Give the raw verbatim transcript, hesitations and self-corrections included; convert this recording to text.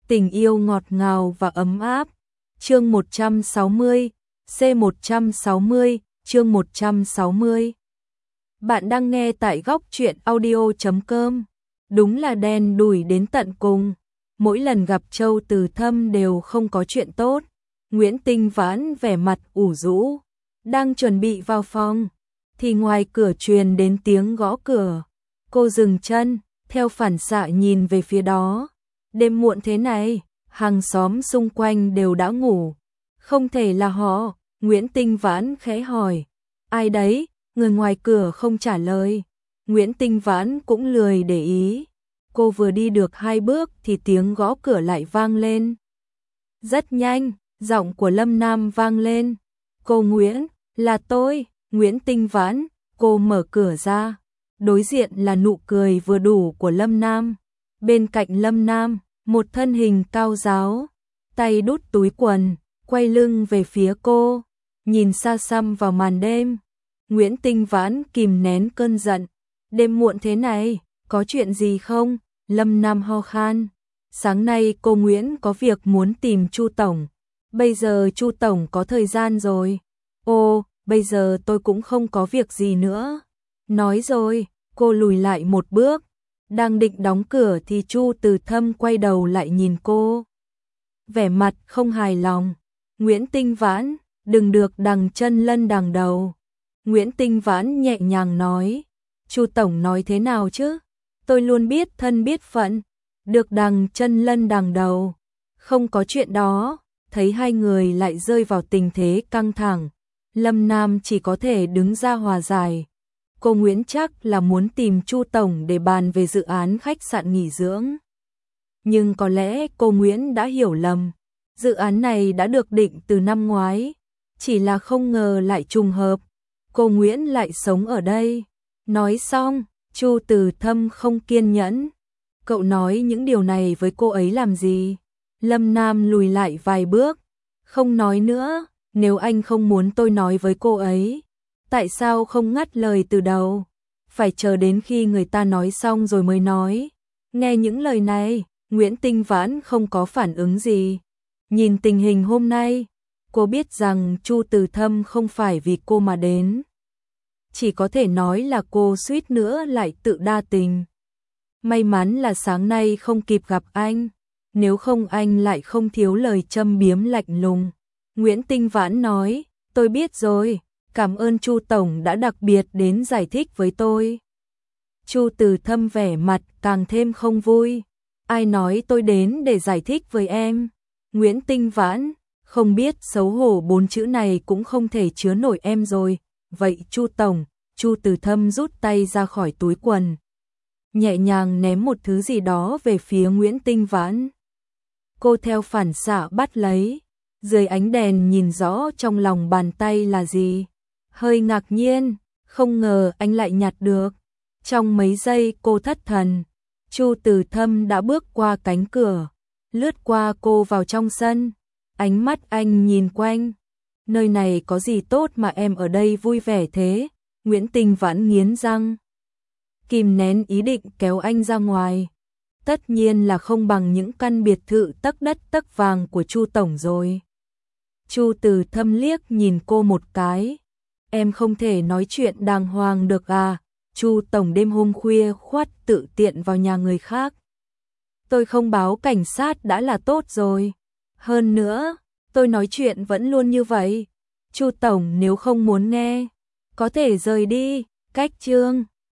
Tình yêu ngọt ngào và ấm áp. Chương một trăm sáu mươi, C một trăm sáu mươi, chương một trăm sáu mươi. Bạn đang nghe tại góc truyện audio chấm com. Đúng là đen đủi đến tận cùng. Mỗi lần gặp Châu Từ Thâm đều không có chuyện tốt. Nguyễn Tinh Vãn vẻ mặt ủ rũ, đang chuẩn bị vào phòng, thì ngoài cửa truyền đến tiếng gõ cửa. Cô dừng chân, theo phản xạ nhìn về phía đó. Đêm muộn thế này, hàng xóm xung quanh đều đã ngủ. Không thể là họ. Nguyễn Tinh Vãn khẽ hỏi. Ai đấy? Người ngoài cửa không trả lời. Nguyễn Tinh Vãn cũng lười để ý. Cô vừa đi được hai bước thì tiếng gõ cửa lại vang lên. Rất nhanh, giọng của Lâm Nam vang lên. Cô Nguyễn, là tôi, Nguyễn Tinh Vãn. Cô mở cửa ra. Đối diện là nụ cười vừa đủ của Lâm Nam. Bên cạnh Lâm Nam, một thân hình cao ráo, tay đút túi quần, quay lưng về phía cô, nhìn xa xăm vào màn đêm. Nguyễn Tinh Vãn kìm nén cơn giận. Đêm muộn thế này, có chuyện gì không? Lâm Nam ho khan. Sáng nay cô Nguyễn có việc muốn tìm Chu Tổng. Bây giờ Chu Tổng có thời gian rồi. Ồ, bây giờ tôi cũng không có việc gì nữa. Nói rồi, cô lùi lại một bước. Đang định đóng cửa thì Chu Từ Thâm quay đầu lại nhìn cô. Vẻ mặt không hài lòng. Nguyễn Tinh Vãn, đừng được đằng chân lân đằng đầu. Nguyễn Tinh Vãn nhẹ nhàng nói. Chu Tổng nói thế nào chứ? Tôi luôn biết thân biết phận. Được đằng chân lân đằng đầu. Không có chuyện đó. Thấy hai người lại rơi vào tình thế căng thẳng. Lâm Nam chỉ có thể đứng ra hòa giải. Cô Nguyễn chắc là muốn tìm Chu Tổng để bàn về dự án khách sạn nghỉ dưỡng. Nhưng có lẽ cô Nguyễn đã hiểu lầm. Dự án này đã được định từ năm ngoái. Chỉ là không ngờ lại trùng hợp. Cô Nguyễn lại sống ở đây. Nói xong, Chu Từ Thâm không kiên nhẫn. Cậu nói những điều này với cô ấy làm gì? Lâm Nam lùi lại vài bước. Không nói nữa, nếu anh không muốn tôi nói với cô ấy. Tại sao không ngắt lời từ đầu? Phải chờ đến khi người ta nói xong rồi mới nói. Nghe những lời này, Nguyễn Tinh Vãn không có phản ứng gì. Nhìn tình hình hôm nay, cô biết rằng Chu Từ Thâm không phải vì cô mà đến. Chỉ có thể nói là cô suýt nữa lại tự đa tình. May mắn là sáng nay không kịp gặp anh. Nếu không anh lại không thiếu lời châm biếm lạnh lùng. Nguyễn Tinh Vãn nói, tôi biết rồi. Cảm ơn Chu Tổng đã đặc biệt đến giải thích với tôi. Chu Từ Thâm vẻ mặt càng thêm không vui. Ai nói tôi đến để giải thích với em? Nguyễn Tinh Vãn, không biết xấu hổ bốn chữ này cũng không thể chứa nổi em rồi. Vậy Chu Tổng, Chu Từ Thâm rút tay ra khỏi túi quần. Nhẹ nhàng ném một thứ gì đó về phía Nguyễn Tinh Vãn. Cô theo phản xạ bắt lấy. Dưới ánh đèn nhìn rõ trong lòng bàn tay là gì. Hơi ngạc nhiên, không ngờ anh lại nhặt được. Trong mấy giây cô thất thần, Chu Từ Thâm đã bước qua cánh cửa, lướt qua cô vào trong sân. Ánh mắt anh nhìn quanh. Nơi này có gì tốt mà em ở đây vui vẻ thế? Nguyễn Tinh Vãn nghiến răng, kìm nén ý định kéo anh ra ngoài. Tất nhiên là không bằng những căn biệt thự tấc đất tấc vàng của Chu Tổng rồi. Chu Từ Thâm liếc nhìn cô một cái. Em không thể nói chuyện đàng hoàng được à? Chu Tổng đêm hôm khuya khoắt tự tiện vào nhà người khác. Tôi không báo cảnh sát đã là tốt rồi. Hơn nữa, tôi nói chuyện vẫn luôn như vậy. Chu Tổng nếu không muốn nghe, có thể rời đi. Cách chương.